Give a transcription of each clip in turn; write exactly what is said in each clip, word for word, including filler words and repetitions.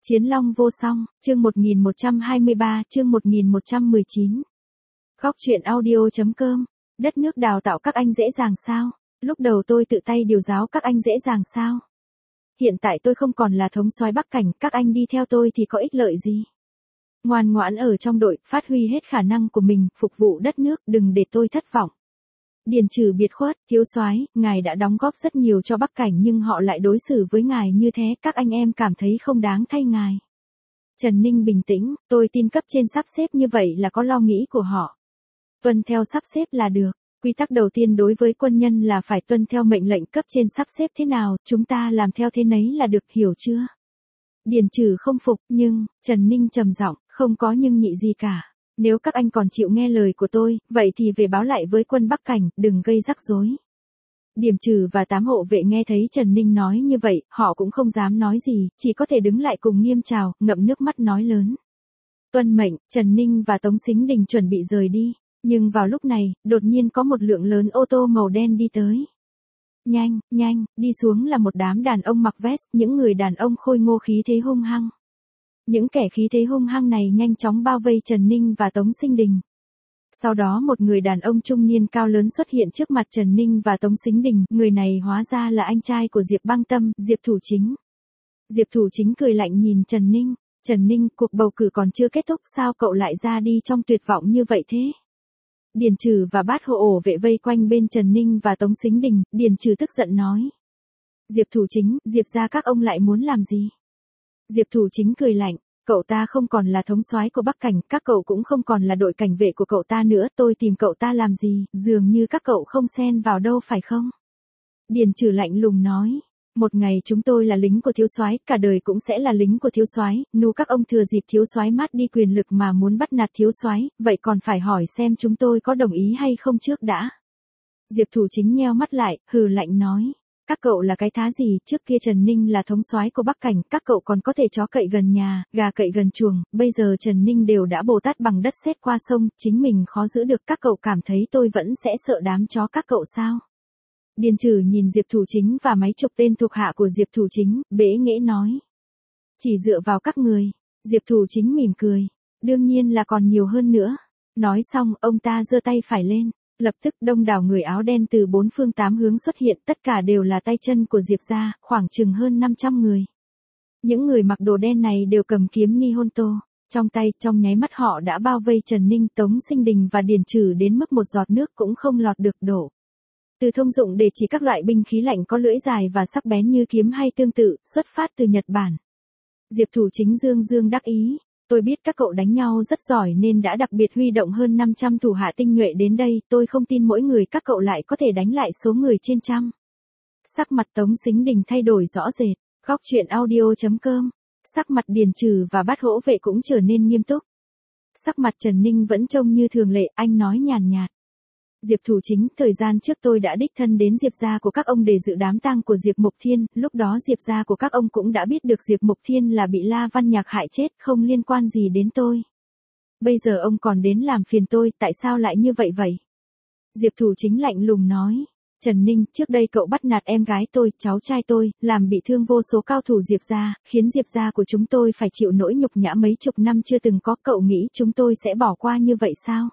Chiến long vô song, chương một nghìn một trăm hai mươi ba, chương một nghìn một trăm mười chín. Góc truyện audio.com, đất nước đào tạo các anh dễ dàng sao? Lúc đầu tôi tự tay điều giáo các anh dễ dàng sao? Hiện tại tôi không còn là thống soái Bắc Cảnh, các anh đi theo tôi thì có ích lợi gì? Ngoan ngoãn ở trong đội, phát huy hết khả năng của mình, phục vụ đất nước, đừng để tôi thất vọng. Điền Trừ biệt khuất, thiếu soái, ngài đã đóng góp rất nhiều cho Bắc Cảnh nhưng họ lại đối xử với ngài như thế, các anh em cảm thấy không đáng thay ngài. Trần Ninh bình tĩnh, tôi tin cấp trên sắp xếp như vậy là có lo nghĩ của họ. Tuân theo sắp xếp là được, quy tắc đầu tiên đối với quân nhân là phải tuân theo mệnh lệnh cấp trên sắp xếp thế nào, chúng ta làm theo thế nấy là được, hiểu chưa? Điền Trừ không phục, nhưng, Trần Ninh trầm giọng, không có nhưng nhị gì cả. Nếu các anh còn chịu nghe lời của tôi, vậy thì về báo lại với quân Bắc Cảnh, đừng gây rắc rối. Điềm Trừ và tám hộ vệ nghe thấy Trần Ninh nói như vậy, họ cũng không dám nói gì, chỉ có thể đứng lại cùng nghiêm chào, ngậm nước mắt nói lớn. Tuân mệnh, Trần Ninh và Tống Sính Đình chuẩn bị rời đi, nhưng vào lúc này, đột nhiên có một lượng lớn ô tô màu đen đi tới. Nhanh, nhanh, đi xuống là một đám đàn ông mặc vest, những người đàn ông khôi ngô khí thế hung hăng. Những kẻ khí thế hung hăng này nhanh chóng bao vây Trần Ninh và Tống Sính Đình. Sau đó một người đàn ông trung niên cao lớn xuất hiện trước mặt Trần Ninh và Tống Sính Đình, người này hóa ra là anh trai của Diệp Băng Tâm, Diệp Thủ Chính. Diệp Thủ Chính cười lạnh nhìn Trần Ninh, Trần Ninh, cuộc bầu cử còn chưa kết thúc sao cậu lại ra đi trong tuyệt vọng như vậy thế? Điền Trừ và bát hộ ổ vệ vây quanh bên Trần Ninh và Tống Sính Đình, Điền Trừ tức giận nói. Diệp Thủ Chính, Diệp gia các ông lại muốn làm gì? Diệp Thủ Chính cười lạnh, cậu ta không còn là thống soái của Bắc Cảnh, các cậu cũng không còn là đội cảnh vệ của cậu ta nữa, tôi tìm cậu ta làm gì, dường như các cậu không xen vào đâu phải không? Điền Trừ lạnh lùng nói, một ngày chúng tôi là lính của thiếu soái, cả đời cũng sẽ là lính của thiếu soái, nu các ông thừa dịp thiếu soái mát đi quyền lực mà muốn bắt nạt thiếu soái, vậy còn phải hỏi xem chúng tôi có đồng ý hay không trước đã. Diệp Thủ Chính nheo mắt lại, hừ lạnh nói. Các cậu là cái thá gì, trước kia Trần Ninh là thống soái của Bắc Cảnh, các cậu còn có thể chó cậy gần nhà, gà cậy gần chuồng, bây giờ Trần Ninh đều đã Bồ Tát bằng đất sét qua sông, chính mình khó giữ được, các cậu cảm thấy tôi vẫn sẽ sợ đám chó các cậu sao? Điền Trừ nhìn Diệp Thủ Chính và mấy chục tên thuộc hạ của Diệp Thủ Chính, bẽ nghễ nói. Chỉ dựa vào các người, Diệp Thủ Chính mỉm cười, đương nhiên là còn nhiều hơn nữa. Nói xong, ông ta giơ tay phải lên. Lập tức đông đảo người áo đen từ bốn phương tám hướng xuất hiện, tất cả đều là tay chân của Diệp gia, khoảng chừng hơn năm trăm người. Những người mặc đồ đen này đều cầm kiếm Nihonto, trong tay, trong nháy mắt họ đã bao vây Trần Ninh, Tống Sính Đình và Điền Trừ đến mức một giọt nước cũng không lọt được đổ. Từ thông dụng để chỉ các loại binh khí lạnh có lưỡi dài và sắc bén như kiếm hay tương tự, xuất phát từ Nhật Bản. Diệp Thủ Chính dương dương đắc ý. Tôi biết các cậu đánh nhau rất giỏi nên đã đặc biệt huy động hơn năm trăm thủ hạ tinh nhuệ đến đây, tôi không tin mỗi người các cậu lại có thể đánh lại số người trên trăm. Sắc mặt Tống Sính Đình thay đổi rõ rệt, góc truyện audio.com, sắc mặt Điền Trừ và bát hỗ vệ cũng trở nên nghiêm túc. Sắc mặt Trần Ninh vẫn trông như thường lệ, anh nói nhàn nhạt. Diệp Thủ Chính, thời gian trước tôi đã đích thân đến Diệp gia của các ông để dự đám tang của Diệp Mục Thiên, lúc đó Diệp gia của các ông cũng đã biết được Diệp Mục Thiên là bị La Văn Nhạc hại chết, không liên quan gì đến tôi. Bây giờ ông còn đến làm phiền tôi, tại sao lại như vậy vậy? Diệp Thủ Chính lạnh lùng nói. Trần Ninh, trước đây cậu bắt nạt em gái tôi, cháu trai tôi, làm bị thương vô số cao thủ Diệp gia, khiến Diệp gia của chúng tôi phải chịu nỗi nhục nhã mấy chục năm chưa từng có, cậu nghĩ chúng tôi sẽ bỏ qua như vậy sao?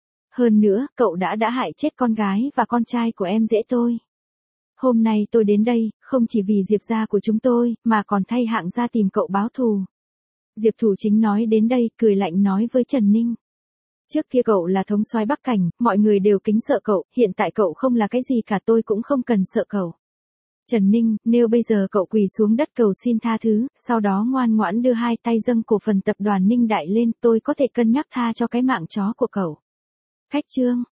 Hơn nữa, cậu đã đã hại chết con gái và con trai của em dễ tôi. Hôm nay tôi đến đây, không chỉ vì Diệp gia của chúng tôi, mà còn thay hạng gia tìm cậu báo thù. Diệp Thủ Chính nói đến đây, cười lạnh nói với Trần Ninh. Trước kia cậu là thống soái Bắc Cảnh, mọi người đều kính sợ cậu, hiện tại cậu không là cái gì cả, tôi cũng không cần sợ cậu. Trần Ninh, nếu bây giờ cậu quỳ xuống đất cầu xin tha thứ, sau đó ngoan ngoãn đưa hai tay dâng cổ phần tập đoàn Ninh Đại lên, tôi có thể cân nhắc tha cho cái mạng chó của cậu. Khách trương,